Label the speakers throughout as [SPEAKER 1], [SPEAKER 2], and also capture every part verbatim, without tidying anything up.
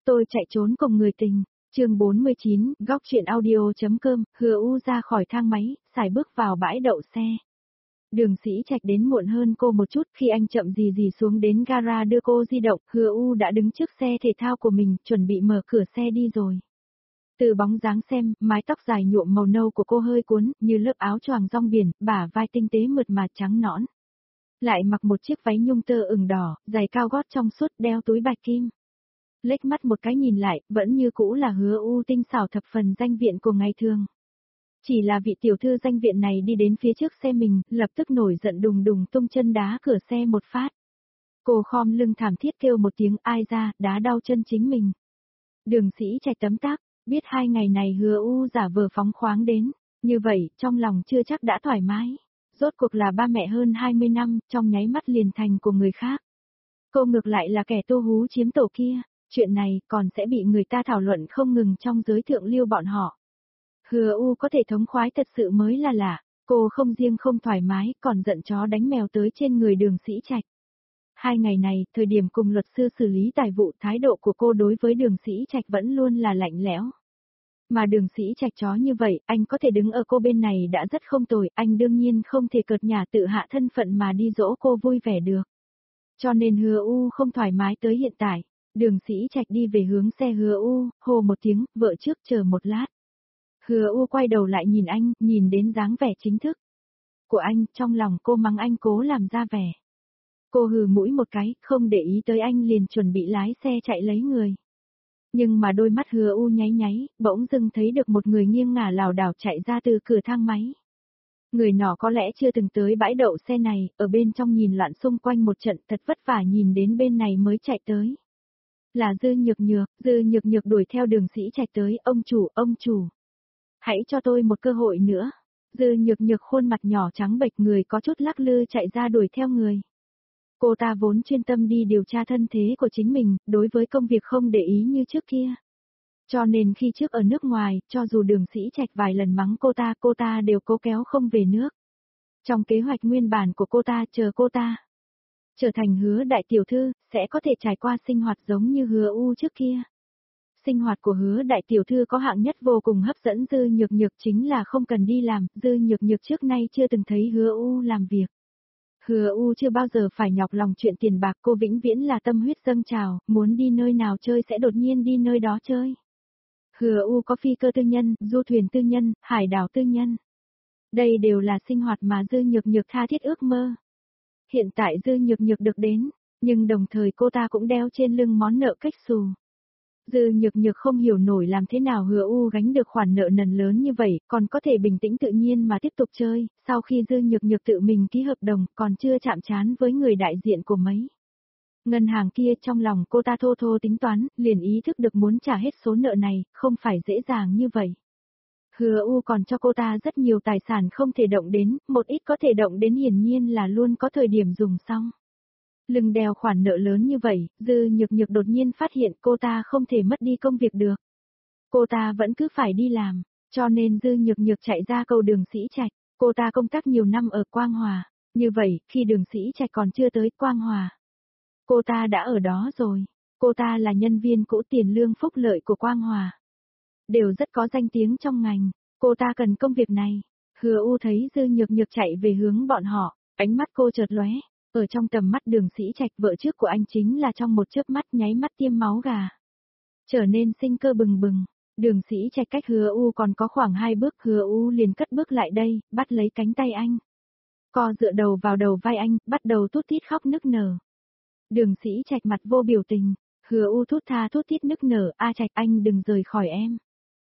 [SPEAKER 1] Tôi chạy trốn cùng người tình. Chương bốn mươi chín, góc truyện audio.com, Hứa U ra khỏi thang máy, xài bước vào bãi đậu xe. Đường Sĩ Trạch đến muộn hơn cô một chút, khi anh chậm gì gì xuống đến gara đưa cô di động, Hứa U đã đứng trước xe thể thao của mình, chuẩn bị mở cửa xe đi rồi. Từ bóng dáng xem, mái tóc dài nhuộm màu nâu của cô hơi cuốn, như lớp áo choàng rong biển, bả vai tinh tế mượt mà trắng nõn. Lại mặc một chiếc váy nhung tơ ửng đỏ, giày cao gót trong suốt, đeo túi bạch kim. Lếch mắt một cái nhìn lại, vẫn như cũ là Hứa U tinh xảo thập phần danh viện của ngày thường. Chỉ là vị tiểu thư danh viện này đi đến phía trước xe mình, lập tức nổi giận đùng đùng tung chân đá cửa xe một phát. Cô khom lưng thảm thiết kêu một tiếng ai ra, đá đau chân chính mình. Đường Sĩ Trạch tấm tắc, biết hai ngày này Hứa U giả vờ phóng khoáng đến, như vậy, trong lòng chưa chắc đã thoải mái. Rốt cuộc là ba mẹ hơn hai mươi năm, trong nháy mắt liền thành của người khác. Cô ngược lại là kẻ tô hú chiếm tổ kia, chuyện này còn sẽ bị người ta thảo luận không ngừng trong giới thượng lưu bọn họ. Hứa U có thể thống khoái thật sự mới là lạ, cô không riêng không thoải mái, còn giận chó đánh mèo tới trên người Đường Sĩ Trạch. Hai ngày này, thời điểm cùng luật sư xử lý tài vụ, thái độ của cô đối với Đường Sĩ Trạch vẫn luôn là lạnh lẽo. Mà Đường Sĩ Trạch chó như vậy, anh có thể đứng ở cô bên này đã rất không tồi, anh đương nhiên không thể cợt nhả tự hạ thân phận mà đi dỗ cô vui vẻ được. Cho nên Hứa U không thoải mái tới hiện tại. Đường Sĩ Trạch đi về hướng xe Hứa U, hô một tiếng, vợ trước chờ một lát. Hứa U quay đầu lại nhìn anh, nhìn đến dáng vẻ chính thức của anh, trong lòng cô mắng anh cố làm ra vẻ. Cô hừ mũi một cái, không để ý tới anh liền chuẩn bị lái xe chạy lấy người. Nhưng mà đôi mắt Hứa U nháy nháy, bỗng dưng thấy được một người nghiêng ngả lảo đảo chạy ra từ cửa thang máy. Người nọ có lẽ chưa từng tới bãi đậu xe này, ở bên trong nhìn loạn xung quanh một trận thật vất vả nhìn đến bên này mới chạy tới. Là Dư Nhược Nhược, Dư Nhược Nhược đuổi theo Đường Sĩ Trạch tới, ông chủ, ông chủ. Hãy cho tôi một cơ hội nữa. Dư Nhược Nhược khuôn mặt nhỏ trắng bệch người có chút lắc lư chạy ra đuổi theo người. Cô ta vốn chuyên tâm đi điều tra thân thế của chính mình, đối với công việc không để ý như trước kia. Cho nên khi trước ở nước ngoài, cho dù Đường Sĩ Trạch vài lần mắng cô ta, cô ta đều cố kéo không về nước. Trong kế hoạch nguyên bản của cô ta, chờ cô ta trở thành Hứa đại tiểu thư, sẽ có thể trải qua sinh hoạt giống như Hứa U trước kia. Sinh hoạt của Hứa đại tiểu thư có hạng nhất vô cùng hấp dẫn Dư Nhược Nhược chính là không cần đi làm, Dư Nhược Nhược trước nay chưa từng thấy Hứa U làm việc. Hứa U chưa bao giờ phải nhọc lòng chuyện tiền bạc, cô vĩnh viễn là tâm huyết dâng trào, muốn đi nơi nào chơi sẽ đột nhiên đi nơi đó chơi. Hứa U có phi cơ tư nhân, du thuyền tư nhân, hải đảo tư nhân. Đây đều là sinh hoạt mà Dư Nhược Nhược tha thiết ước mơ. Hiện tại Dư Nhược Nhược được đến, nhưng đồng thời cô ta cũng đeo trên lưng món nợ cách xù. Dư Nhược Nhược không hiểu nổi làm thế nào Hứa U gánh được khoản nợ nần lớn như vậy, còn có thể bình tĩnh tự nhiên mà tiếp tục chơi, sau khi Dư Nhược Nhược tự mình ký hợp đồng, còn chưa chạm trán với người đại diện của mấy ngân hàng kia, trong lòng cô ta thô thô tính toán, liền ý thức được muốn trả hết số nợ này, không phải dễ dàng như vậy. Hứa U còn cho cô ta rất nhiều tài sản không thể động đến, một ít có thể động đến hiển nhiên là luôn có thời điểm dùng xong. Lưng đeo khoản nợ lớn như vậy, Dư Nhược Nhược đột nhiên phát hiện cô ta không thể mất đi công việc được. Cô ta vẫn cứ phải đi làm, cho nên Dư Nhược Nhược chạy ra cầu Đường Sĩ Trạch. Cô ta công tác nhiều năm ở Quang Hòa, như vậy, khi Đường Sĩ Trạch còn chưa tới Quang Hòa, cô ta đã ở đó rồi. Cô ta là nhân viên cũ, tiền lương phúc lợi của Quang Hòa đều rất có danh tiếng trong ngành, cô ta cần công việc này. Hứa U thấy Dư Nhược Nhược chạy về hướng bọn họ, ánh mắt cô chợt lóe. Ở trong tầm mắt Đường Sĩ Trạch, vợ trước của anh chính là trong một chớp mắt nháy mắt tiêm máu gà, trở nên sinh cơ bừng bừng. Đường Sĩ Trạch cách Hứa U còn có khoảng hai bước, Hứa U liền cất bước lại đây, bắt lấy cánh tay anh, co dựa đầu vào đầu vai anh, bắt đầu thút thít khóc nức nở. Đường Sĩ Trạch mặt vô biểu tình, Hứa U thút tha thút thít nức nở, A Trạch anh đừng rời khỏi em.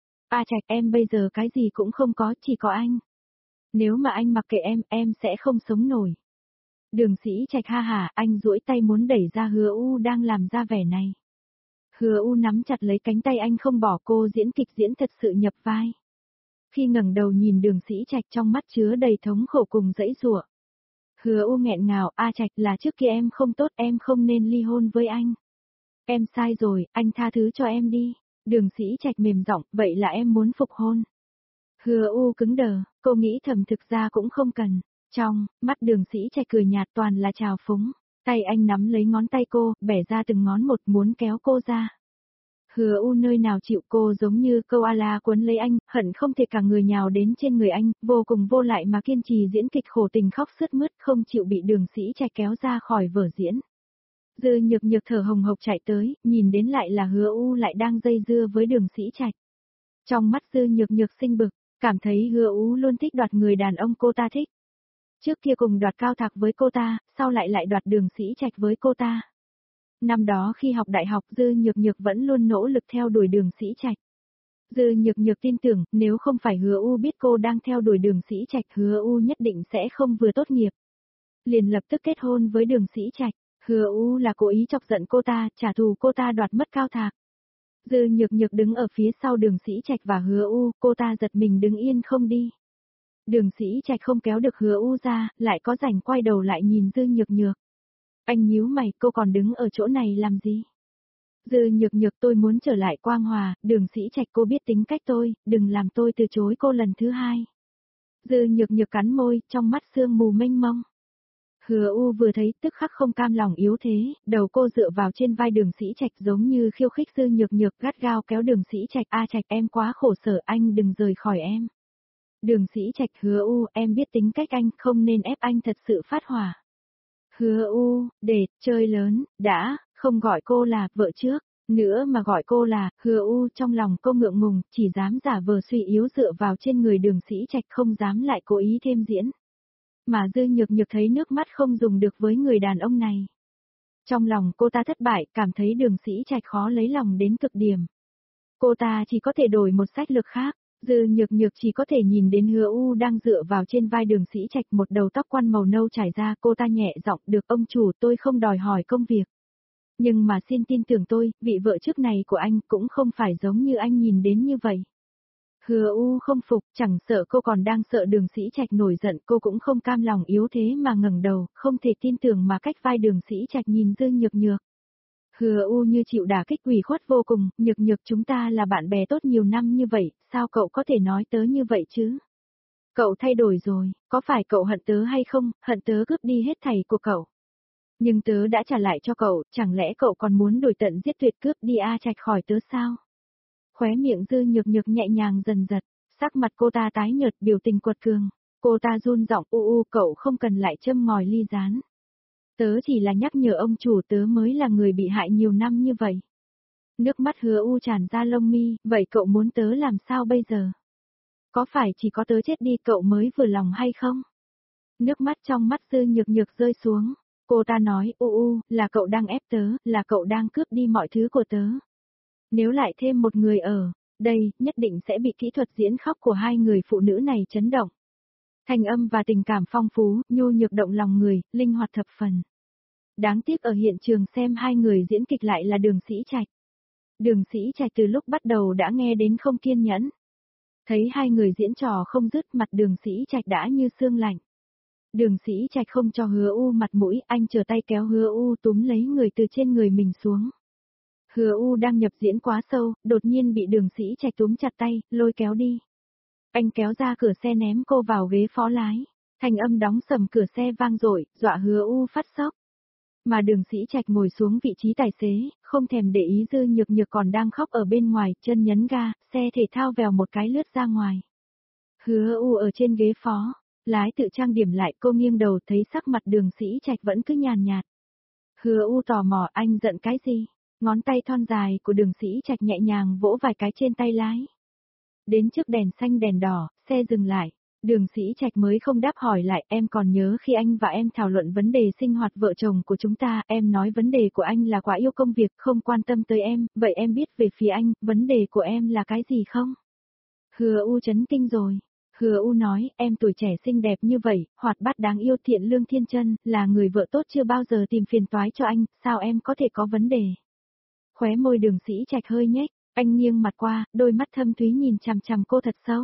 [SPEAKER 1] A Trạch em bây giờ cái gì cũng không có, chỉ có anh. Nếu mà anh mặc kệ em, em sẽ không sống nổi. Đường Sĩ Trạch ha hả, anh duỗi tay muốn đẩy ra Hứa U đang làm ra vẻ này. Hứa U nắm chặt lấy cánh tay anh không bỏ, cô diễn kịch diễn thật sự nhập vai. Khi ngẩng đầu nhìn Đường Sĩ Trạch, trong mắt chứa đầy thống khổ cùng dãy giụa. Hứa U nghẹn ngào, A Trạch là trước kia em không tốt, em không nên ly hôn với anh. Em sai rồi, anh tha thứ cho em đi. Đường Sĩ Trạch mềm giọng, vậy là em muốn phục hôn. Hứa U cứng đờ, cô nghĩ thầm thực ra cũng không cần. Trong mắt Đường Sĩ Trạch cười nhạt toàn là trào phúng, tay anh nắm lấy ngón tay cô, bẻ ra từng ngón một muốn kéo cô ra. Hứa U nơi nào chịu, cô giống như koala cuốn lấy anh, hận không thể cả người nhào đến trên người anh, vô cùng vô lại mà kiên trì diễn kịch khổ tình khóc sướt mướt, không chịu bị Đường Sĩ Trạch kéo ra khỏi vở diễn. Dư Nhược Nhược thở hồng hộc chạy tới, nhìn đến lại là Hứa U lại đang dây dưa với Đường Sĩ Trạch. Trong mắt Dư Nhược Nhược sinh bực, cảm thấy Hứa U luôn thích đoạt người đàn ông cô ta thích. Trước kia cùng đoạt Cao Thạc với cô ta, sau lại lại đoạt Đường Sĩ Trạch với cô ta. Năm đó khi học đại học Dư Nhược Nhược vẫn luôn nỗ lực theo đuổi Đường Sĩ Trạch. Dư Nhược Nhược tin tưởng, nếu không phải Hứa U biết cô đang theo đuổi Đường Sĩ Trạch, Hứa U nhất định sẽ không vừa tốt nghiệp. Liền lập tức kết hôn với Đường Sĩ Trạch. Hứa U là cố ý chọc giận cô ta, trả thù cô ta đoạt mất Cao Thạc. Dư Nhược Nhược đứng ở phía sau Đường Sĩ Trạch và Hứa U, cô ta giật mình đứng yên không đi. Đường Sĩ Trạch không kéo được Hứa U ra, lại có rảnh quay đầu lại nhìn Dư Nhược Nhược. Anh nhíu mày, cô còn đứng ở chỗ này làm gì? Dư Nhược Nhược, tôi muốn trở lại Quang Hòa, Đường Sĩ Trạch, cô biết tính cách tôi, đừng làm tôi từ chối cô lần thứ hai. Dư Nhược Nhược cắn môi, trong mắt sương mù mênh mông. Hứa U vừa thấy tức khắc không cam lòng yếu thế, đầu cô dựa vào trên vai Đường Sĩ Trạch giống như khiêu khích. Dư Nhược Nhược gắt gao kéo Đường Sĩ Trạch, a Trạch em quá khổ sở, anh đừng rời khỏi em. Đường Sĩ Trạch, Hứa U, em biết tính cách anh, không nên ép anh thật sự phát hỏa. Hứa U, để, chơi lớn, đã, không gọi cô là vợ trước, nữa mà gọi cô là Hứa U, trong lòng cô ngượng ngùng, chỉ dám giả vờ suy yếu dựa vào trên người Đường Sĩ Trạch, không dám lại cố ý thêm diễn. Mà Dư Nhược Nhược thấy nước mắt không dùng được với người đàn ông này. Trong lòng cô ta thất bại, cảm thấy Đường Sĩ Trạch khó lấy lòng đến cực điểm. Cô ta chỉ có thể đổi một sách lược khác. Dư Nhược Nhược chỉ có thể nhìn đến Hứa U đang dựa vào trên vai Đường Sĩ Trạch, một đầu tóc quăn màu nâu trải ra. Cô ta nhẹ giọng, được ông chủ, tôi không đòi hỏi công việc. Nhưng mà xin tin tưởng tôi, vị vợ trước này của anh cũng không phải giống như anh nhìn đến như vậy. Hứa U không phục, chẳng sợ cô còn đang sợ Đường Sĩ Trạch nổi giận, cô cũng không cam lòng yếu thế mà ngẩng đầu, không thể tin tưởng mà cách vai Đường Sĩ Trạch nhìn Dư Nhược Nhược. Hứa U như chịu đả kích ủy khuất vô cùng, Nhược Nhược, chúng ta là bạn bè tốt nhiều năm như vậy, sao cậu có thể nói tớ như vậy chứ? Cậu thay đổi rồi, có phải cậu hận tớ hay không, hận tớ cướp đi hết thảy của cậu. Nhưng tớ đã trả lại cho cậu, chẳng lẽ cậu còn muốn đổi tận giết tuyệt cướp đi A Trạch khỏi tớ sao? Khóe miệng Dư Nhược Nhược nhẹ nhàng dần giật, sắc mặt cô ta tái nhợt, biểu tình quật cường. Cô ta run giọng, u u, cậu không cần lại châm ngòi ly gián. Tớ chỉ là nhắc nhở ông chủ, tớ mới là người bị hại nhiều năm như vậy. Nước mắt Hứa U tràn ra lông mi, vậy cậu muốn tớ làm sao bây giờ? Có phải chỉ có tớ chết đi cậu mới vừa lòng hay không? Nước mắt trong mắt Dư Nhược Nhược rơi xuống. Cô ta nói, u u, là cậu đang ép tớ, là cậu đang cướp đi mọi thứ của tớ. Nếu lại thêm một người ở đây, nhất định sẽ bị kỹ thuật diễn khóc của hai người phụ nữ này chấn động. Thanh âm và tình cảm phong phú, nhu nhược động lòng người, linh hoạt thập phần. Đáng tiếc ở hiện trường xem hai người diễn kịch lại là Đường Sĩ Trạch. Đường Sĩ Trạch từ lúc bắt đầu đã nghe đến không kiên nhẫn. Thấy hai người diễn trò không dứt, mặt Đường Sĩ Trạch đã như xương lạnh. Đường Sĩ Trạch không cho Hứa U mặt mũi, anh trở tay kéo Hứa U túm lấy người từ trên người mình xuống. Hứa U đang nhập diễn quá sâu, đột nhiên bị Đường Sĩ Trạch túm chặt tay, lôi kéo đi. Anh kéo ra cửa xe ném cô vào ghế phó lái. Thanh âm đóng sầm cửa xe vang dội, dọa Hứa U phát sốc. Mà Đường Sĩ Trạch ngồi xuống vị trí tài xế, không thèm để ý Dư Nhược Nhược còn đang khóc ở bên ngoài, chân nhấn ga, xe thể thao vèo một cái lướt ra ngoài. Hứa U ở trên ghế phó, lái tự trang điểm lại, cô nghiêng đầu thấy sắc mặt Đường Sĩ Trạch vẫn cứ nhàn nhạt. Hứa U tò mò, anh giận cái gì? Ngón tay thon dài của Đường Sĩ Trạch nhẹ nhàng vỗ vài cái trên tay lái. Đến trước đèn xanh đèn đỏ, xe dừng lại. Đường Sĩ Trạch mới không đáp hỏi lại, em còn nhớ khi anh và em thảo luận vấn đề sinh hoạt vợ chồng của chúng ta, em nói vấn đề của anh là quá yêu công việc, không quan tâm tới em, vậy em biết về phía anh, vấn đề của em là cái gì không? Hứa U chấn kinh rồi. Hứa U nói, em tuổi trẻ xinh đẹp như vậy, hoạt bát đáng yêu, thiện lương thiên chân, là người vợ tốt, chưa bao giờ tìm phiền toái cho anh, sao em có thể có vấn đề? Khóe môi Đường Sĩ Trạch hơi nhếch, anh nghiêng mặt qua, đôi mắt thâm thúy nhìn chằm chằm cô thật sâu.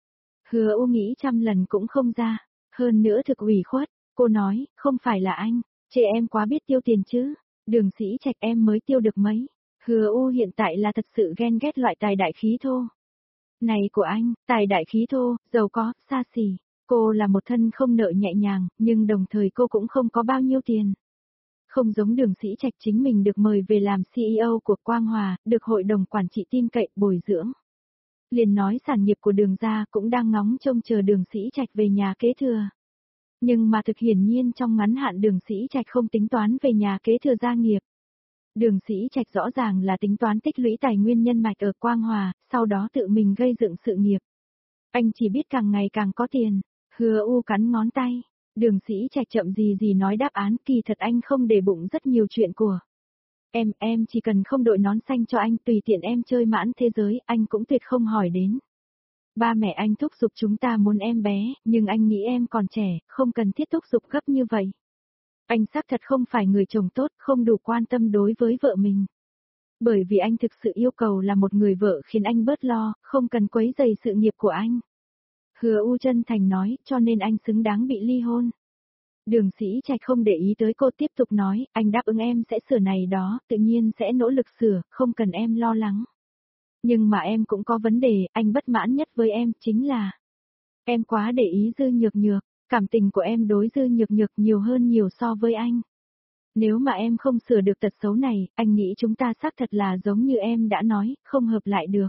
[SPEAKER 1] Hứa U nghĩ trăm lần cũng không ra, hơn nữa thực ủy khuất, cô nói, không phải là anh, chê em quá biết tiêu tiền chứ, Đường Sĩ Trạch em mới tiêu được mấy, Hứa U hiện tại là thật sự ghen ghét loại tài đại khí thô. Này của anh, tài đại khí thô, giàu có, xa xỉ, cô là một thân không nợ nhẹ nhàng, nhưng đồng thời cô cũng không có bao nhiêu tiền. Không giống Đường Sĩ Trạch, chính mình được mời về làm xê e ô của Quang Hòa, được hội đồng quản trị tin cậy, bồi dưỡng. Liền nói sản nghiệp của Đường gia cũng đang ngóng trông chờ Đường Sĩ Trạch về nhà kế thừa. Nhưng mà thực hiển nhiên trong ngắn hạn Đường Sĩ Trạch không tính toán về nhà kế thừa gia nghiệp. Đường Sĩ Trạch rõ ràng là tính toán tích lũy tài nguyên nhân mạch ở Quang Hòa, sau đó tự mình gây dựng sự nghiệp. Anh chỉ biết càng ngày càng có tiền. Hứa U cắn ngón tay. Đường Sĩ Trạch chậm gì gì nói đáp án, kỳ thật anh không để bụng rất nhiều chuyện của. Em, em chỉ cần không đội nón xanh cho anh, tùy tiện em chơi mãn thế giới, anh cũng tuyệt không hỏi đến. Ba mẹ anh thúc giục chúng ta muốn em bé, nhưng anh nghĩ em còn trẻ, không cần thiết thúc giục gấp như vậy. Anh xác thật không phải người chồng tốt, không đủ quan tâm đối với vợ mình. Bởi vì anh thực sự yêu cầu là một người vợ khiến anh bớt lo, không cần quấy rầy sự nghiệp của anh. Hứa U chân thành nói, cho nên anh xứng đáng bị ly hôn. Đường Sĩ Trạch không để ý tới cô, tiếp tục nói, anh đáp ứng em sẽ sửa này đó, tự nhiên sẽ nỗ lực sửa, không cần em lo lắng. Nhưng mà em cũng có vấn đề, anh bất mãn nhất với em, chính là em quá để ý Dư Nhược Nhược, cảm tình của em đối Dư Nhược Nhược nhiều hơn nhiều so với anh. Nếu mà em không sửa được tật xấu này, anh nghĩ chúng ta xác thật là giống như em đã nói, không hợp lại được.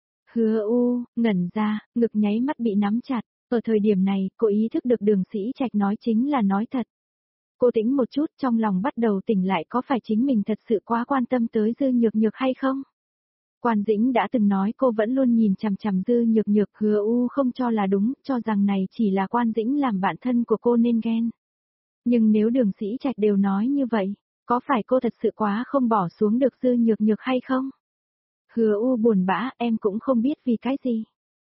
[SPEAKER 1] Hứa U, ngẩn ra, ngực nháy mắt bị nắm chặt, ở thời điểm này, cô ý thức được Đường Sĩ Trạch nói chính là nói thật. Cô tĩnh một chút, trong lòng bắt đầu tỉnh lại, có phải chính mình thật sự quá quan tâm tới Dư Nhược Nhược hay không? Quan Dĩnh đã từng nói cô vẫn luôn nhìn chằm chằm Dư Nhược Nhược, Hứa U không cho là đúng, cho rằng này chỉ là Quan Dĩnh làm bạn thân của cô nên ghen. Nhưng nếu Đường Sĩ Trạch đều nói như vậy, có phải cô thật sự quá không bỏ xuống được Dư Nhược Nhược hay không? Hứa U buồn bã, em cũng không biết vì cái gì.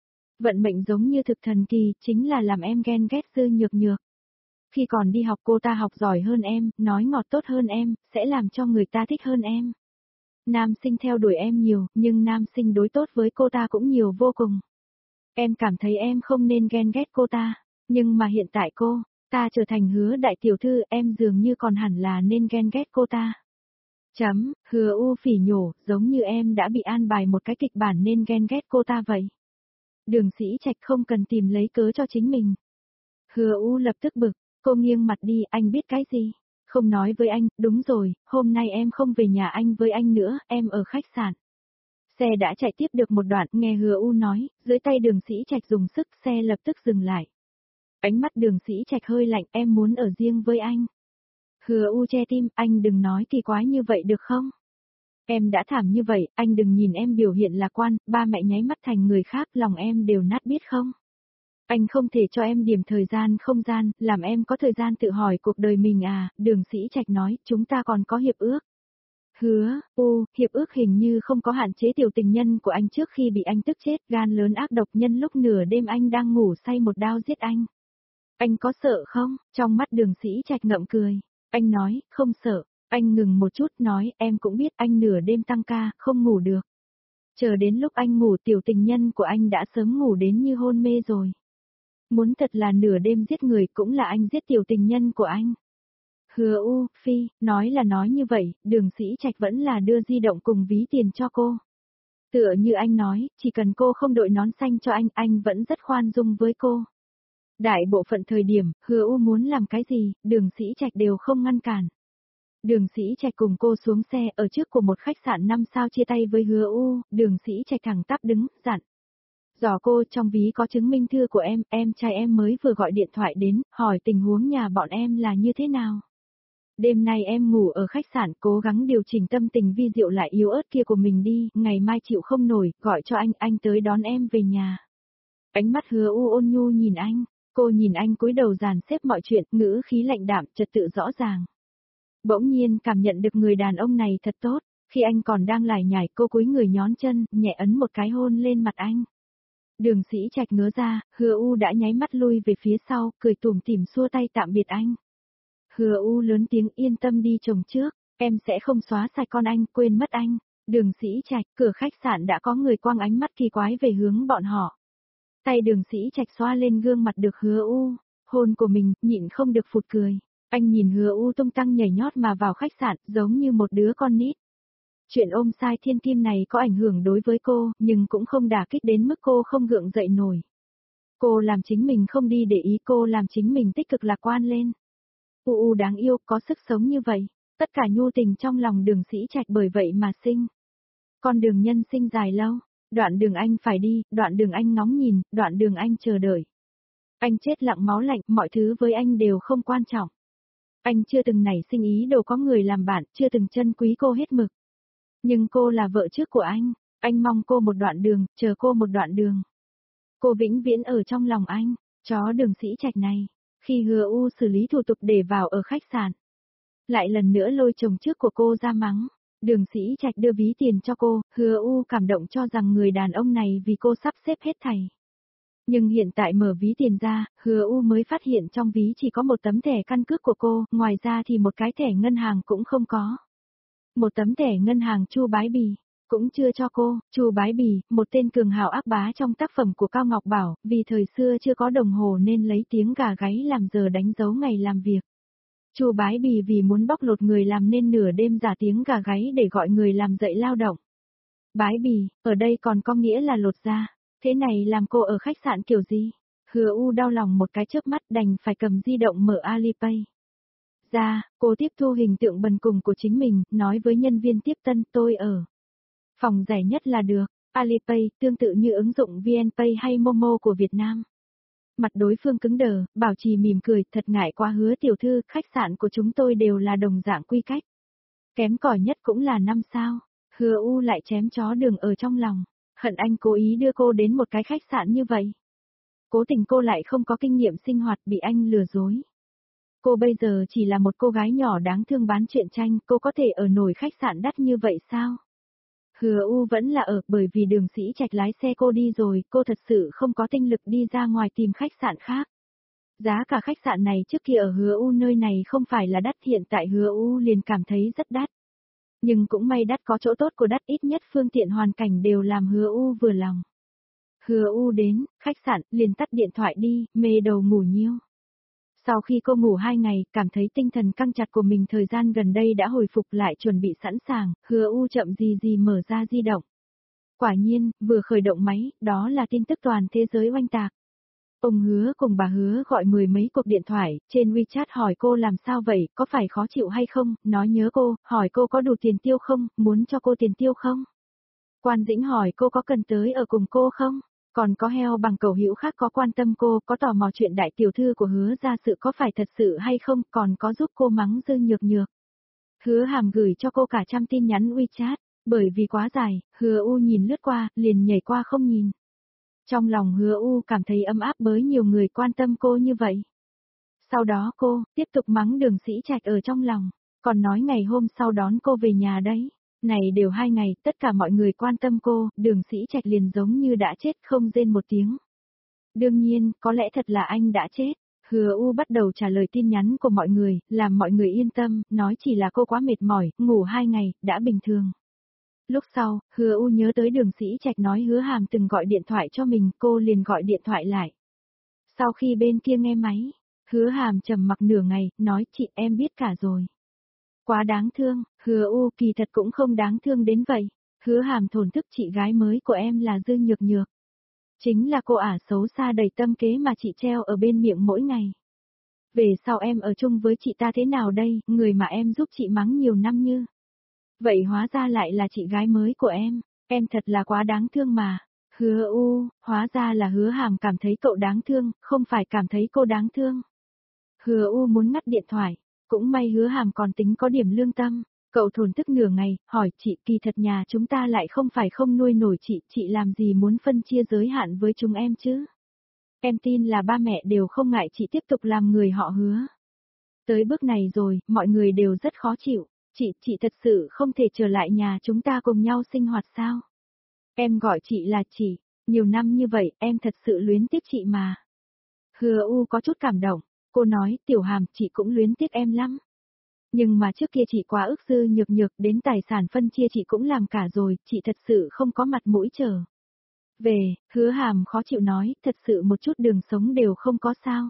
[SPEAKER 1] Vận mệnh giống như thực thần kỳ, chính là làm em ghen ghét Dư Nhược Nhược. Khi còn đi học cô ta học giỏi hơn em, nói ngọt tốt hơn em, sẽ làm cho người ta thích hơn em. Nam sinh theo đuổi em nhiều, nhưng nam sinh đối tốt với cô ta cũng nhiều vô cùng. Em cảm thấy em không nên ghen ghét cô ta, nhưng mà hiện tại cô, ta trở thành Hứa đại tiểu thư, em dường như còn hẳn là nên ghen ghét cô ta. Chấm, Hứa U phỉ nhổ, giống như em đã bị an bài một cái kịch bản nên ghen ghét cô ta vậy. Đường Sĩ Trạch không cần tìm lấy cớ cho chính mình. Hứa U lập tức bực, cô nghiêng mặt đi, anh biết cái gì? Không nói với anh, đúng rồi, hôm nay em không về nhà anh với anh nữa, em ở khách sạn. Xe đã chạy tiếp được một đoạn, nghe Hứa U nói, dưới tay Đường Sĩ Trạch dùng sức, xe lập tức dừng lại. Ánh mắt Đường Sĩ Trạch hơi lạnh, em muốn ở riêng với anh. Hứa U che tim, anh đừng nói kỳ quái như vậy được không? Em đã thảm như vậy, anh đừng nhìn em biểu hiện lạc quan, ba mẹ nháy mắt thành người khác, lòng em đều nát biết không? Anh không thể cho em điểm thời gian không gian, làm em có thời gian tự hỏi cuộc đời mình à, Đường Sĩ Trạch nói, chúng ta còn có hiệp ước. Hứa, U, hiệp ước hình như không có hạn chế tiểu tình nhân của anh trước khi bị anh tức chết, gan lớn ác độc nhân lúc nửa đêm anh đang ngủ say một đao giết anh. Anh có sợ không? Trong mắt Đường Sĩ Trạch ngậm cười. Anh nói, không sợ. Anh ngừng một chút nói, em cũng biết anh nửa đêm tăng ca, không ngủ được. Chờ đến lúc anh ngủ tiểu tình nhân của anh đã sớm ngủ đến như hôn mê rồi. Muốn thật là nửa đêm giết người cũng là anh giết tiểu tình nhân của anh. Hứa U, Phi, nói là nói như vậy, Đường Sĩ Trạch vẫn là đưa di động cùng ví tiền cho cô. Tựa như anh nói, chỉ cần cô không đội nón xanh cho anh, anh vẫn rất khoan dung với cô. Đại bộ phận thời điểm, Hứa U muốn làm cái gì, Đường Sĩ Trạch đều không ngăn cản. Đường Sĩ Trạch cùng cô xuống xe ở trước của một khách sạn năm sao chia tay với Hứa U, Đường Sĩ Trạch thẳng tắp đứng, dặn. Dò cô, trong ví có chứng minh thư của em, em trai em mới vừa gọi điện thoại đến, hỏi tình huống nhà bọn em là như thế nào. Đêm nay em ngủ ở khách sạn, cố gắng điều chỉnh tâm tình vi diệu lại yếu ớt kia của mình đi, ngày mai chịu không nổi, gọi cho anh, anh tới đón em về nhà. Ánh mắt Hứa U ôn nhu nhìn anh, cô nhìn anh cúi đầu dàn xếp mọi chuyện, ngữ khí lạnh đạm, trật tự rõ ràng. Bỗng nhiên cảm nhận được người đàn ông này thật tốt, khi anh còn đang lải nhải cô cúi người nhón chân, nhẹ ấn một cái hôn lên mặt anh. Đường Sĩ Trạch ngớ ra, Hứa U đã nháy mắt lui về phía sau, cười tủm tỉm xua tay tạm biệt anh. Hứa U lớn tiếng yên tâm đi chồng trước, em sẽ không xóa sạch con anh, quên mất anh. Đường Sĩ Trạch, cửa khách sạn đã có người quăng ánh mắt kỳ quái về hướng bọn họ. Tay Đường Sĩ Trạch xoa lên gương mặt được Hứa U, hôn của mình, nhịn không được phụt cười. Anh nhìn Hứa U tung tăng nhảy nhót mà vào khách sạn, giống như một đứa con nít. Chuyện ôm sai thiên kim này có ảnh hưởng đối với cô, nhưng cũng không đả kích đến mức cô không gượng dậy nổi. Cô làm chính mình không đi để ý, cô làm chính mình tích cực lạc quan lên. U U đáng yêu, có sức sống như vậy. Tất cả nhu tình trong lòng Đường Sĩ Trạch bởi vậy mà sinh. Con đường nhân sinh dài lâu, đoạn đường anh phải đi, đoạn đường anh ngóng nhìn, đoạn đường anh chờ đợi. Anh chết lặng máu lạnh, mọi thứ với anh đều không quan trọng. Anh chưa từng nảy sinh ý đồ có người làm bạn, chưa từng trân quý cô hết mực. Nhưng cô là vợ trước của anh, anh mong cô một đoạn đường, chờ cô một đoạn đường. Cô vĩnh viễn ở trong lòng anh, chó Đường Sĩ Trạch này, khi Hứa U xử lý thủ tục để vào ở khách sạn. Lại lần nữa lôi chồng trước của cô ra mắng, Đường Sĩ Trạch đưa ví tiền cho cô, Hứa U cảm động cho rằng người đàn ông này vì cô sắp xếp hết thảy. Nhưng hiện tại mở ví tiền ra, Hứa U mới phát hiện trong ví chỉ có một tấm thẻ căn cước của cô, ngoài ra thì một cái thẻ ngân hàng cũng không có. Một tấm thẻ ngân hàng Chu Bái Bì, cũng chưa cho cô. Chu Bái Bì, một tên cường hào ác bá trong tác phẩm của Cao Ngọc Bảo, vì thời xưa chưa có đồng hồ nên lấy tiếng gà gáy làm giờ đánh dấu ngày làm việc. Chu Bái Bì vì muốn bóc lột người làm nên nửa đêm giả tiếng gà gáy để gọi người làm dậy lao động. Bái Bì, ở đây còn có nghĩa là lột da. Thế này làm cô ở khách sạn kiểu gì? Hứa U đau lòng một cái chớp mắt đành phải cầm di động mở Alipay. Ra, cô tiếp thu hình tượng bần cùng của chính mình, nói với nhân viên tiếp tân tôi ở phòng rẻ nhất là được. Alipay, tương tự như ứng dụng VNPay hay Momo của Việt Nam. Mặt đối phương cứng đờ, bảo trì mỉm cười, thật ngại quá Hứa tiểu thư, khách sạn của chúng tôi đều là đồng dạng quy cách. Kém cỏi nhất cũng là năm sao. Hứa U lại chém chó Đường ở trong lòng. Hận anh cố ý đưa cô đến một cái khách sạn như vậy. Cố tình cô lại không có kinh nghiệm sinh hoạt bị anh lừa dối. Cô bây giờ chỉ là một cô gái nhỏ đáng thương bán truyện tranh, cô có thể ở nổi khách sạn đắt như vậy sao? Hứa U vẫn là ở, bởi vì Đường Sĩ Trạch lái xe cô đi rồi, cô thật sự không có tinh lực đi ra ngoài tìm khách sạn khác. Giá cả khách sạn này trước kia ở Hứa U nơi này không phải là đắt, hiện tại Hứa U liền cảm thấy rất đắt. Nhưng cũng may đắt có chỗ tốt của đắt, ít nhất phương tiện hoàn cảnh đều làm Hứa U vừa lòng. Hứa U đến, khách sạn, liền tắt điện thoại đi, mê đầu ngủ nhiêu. Sau khi cô ngủ hai ngày, cảm thấy tinh thần căng chặt của mình thời gian gần đây đã hồi phục lại, chuẩn bị sẵn sàng, Hứa U chậm gì gì mở ra di động. Quả nhiên, vừa khởi động máy, đó là tin tức toàn thế giới oanh tạc. Ông Hứa cùng bà Hứa gọi mười mấy cuộc điện thoại, trên WeChat hỏi cô làm sao vậy, có phải khó chịu hay không, nói nhớ cô, hỏi cô có đủ tiền tiêu không, muốn cho cô tiền tiêu không. Quan Dĩnh hỏi cô có cần tới ở cùng cô không, còn có heo bằng cầu hữu khác có quan tâm cô, có tò mò chuyện đại tiểu thư của Hứa gia sự có phải thật sự hay không, còn có giúp cô mắng Dư Nhược Nhược. Hứa Hàm gửi cho cô cả trăm tin nhắn WeChat, bởi vì quá dài, Hứa U nhìn lướt qua, liền nhảy qua không nhìn. Trong lòng Hứa U cảm thấy ấm áp bởi nhiều người quan tâm cô như vậy. Sau đó cô, tiếp tục mắng Đường Sĩ Trạch ở trong lòng, còn nói ngày hôm sau đón cô về nhà đấy. Này đều hai ngày, tất cả mọi người quan tâm cô, Đường Sĩ Trạch liền giống như đã chết không rên một tiếng. Đương nhiên, có lẽ thật là anh đã chết. Hứa U bắt đầu trả lời tin nhắn của mọi người, làm mọi người yên tâm, nói chỉ là cô quá mệt mỏi, ngủ hai ngày, đã bình thường. Lúc sau, Hứa U nhớ tới Đường Sĩ Trạch nói Hứa Hàm từng gọi điện thoại cho mình, cô liền gọi điện thoại lại. Sau khi bên kia nghe máy, Hứa Hàm trầm mặc nửa ngày, nói chị em biết cả rồi. Quá đáng thương, Hứa U kỳ thật cũng không đáng thương đến vậy. Hứa Hàm thổn thức chị gái mới của em là Dư Nhược Nhược. Chính là cô ả xấu xa đầy tâm kế mà chị treo ở bên miệng mỗi ngày. Về sau em ở chung với chị ta thế nào đây, người mà em giúp chị mắng nhiều năm như. Vậy hóa ra lại là chị gái mới của em, em thật là quá đáng thương mà. Hứa U, hóa ra là Hứa Hàm cảm thấy cậu đáng thương, không phải cảm thấy cô đáng thương. Hứa U muốn ngắt điện thoại, cũng may Hứa Hàm còn tính có điểm lương tâm. Cậu thổn thức nửa ngày, hỏi chị kỳ thật nhà chúng ta lại không phải không nuôi nổi chị, chị làm gì muốn phân chia giới hạn với chúng em chứ? Em tin là ba mẹ đều không ngại chị tiếp tục làm người họ Hứa. Tới bước này rồi, mọi người đều rất khó chịu. Chị, chị thật sự không thể trở lại nhà chúng ta cùng nhau sinh hoạt sao? Em gọi chị là chị, nhiều năm như vậy, em thật sự luyến tiếc chị mà. Hứa U có chút cảm động, cô nói, Tiểu Hàm, chị cũng luyến tiếc em lắm. Nhưng mà trước kia chị quá ức Dư Nhược Nhược, đến tài sản phân chia chị cũng làm cả rồi, chị thật sự không có mặt mũi trở về. Hứa Hàm khó chịu nói, thật sự một chút đường sống đều không có sao.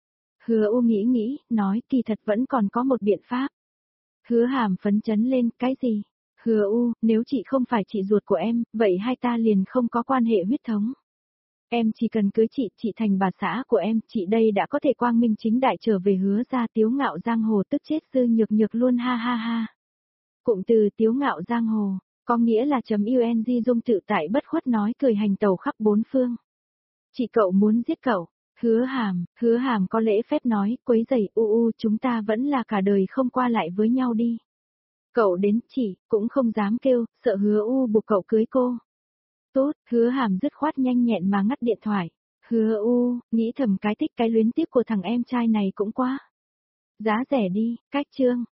[SPEAKER 1] Hứa U nghĩ nghĩ, nói kỳ thật vẫn còn có một biện pháp. Hứa Hàm phấn chấn lên, cái gì? Hứa U, nếu chị không phải chị ruột của em, vậy hai ta liền không có quan hệ huyết thống. Em chỉ cần cưới chị, chị thành bà xã của em, chị đây đã có thể quang minh chính đại trở về Hứa ra tiếu ngạo giang hồ tức chết Dư Nhược Nhược luôn ha ha ha. Cụm từ tiếu ngạo giang hồ, có nghĩa là chấm ung dung tự tại bất khuất nói cười hành tẩu khắp bốn phương. Chị cậu muốn giết cậu, Hứa Hàm, Hứa Hàm có lễ phép nói, quấy rầy u u chúng ta vẫn là cả đời không qua lại với nhau đi. Cậu đến chỉ, cũng không dám kêu, sợ Hứa u buộc cậu cưới cô. Tốt, Hứa Hàm dứt khoát nhanh nhẹn mà ngắt điện thoại. Hứa u, nghĩ thầm cái thích cái luyến tiếc của thằng em trai này cũng quá. Giá rẻ đi, cách chương.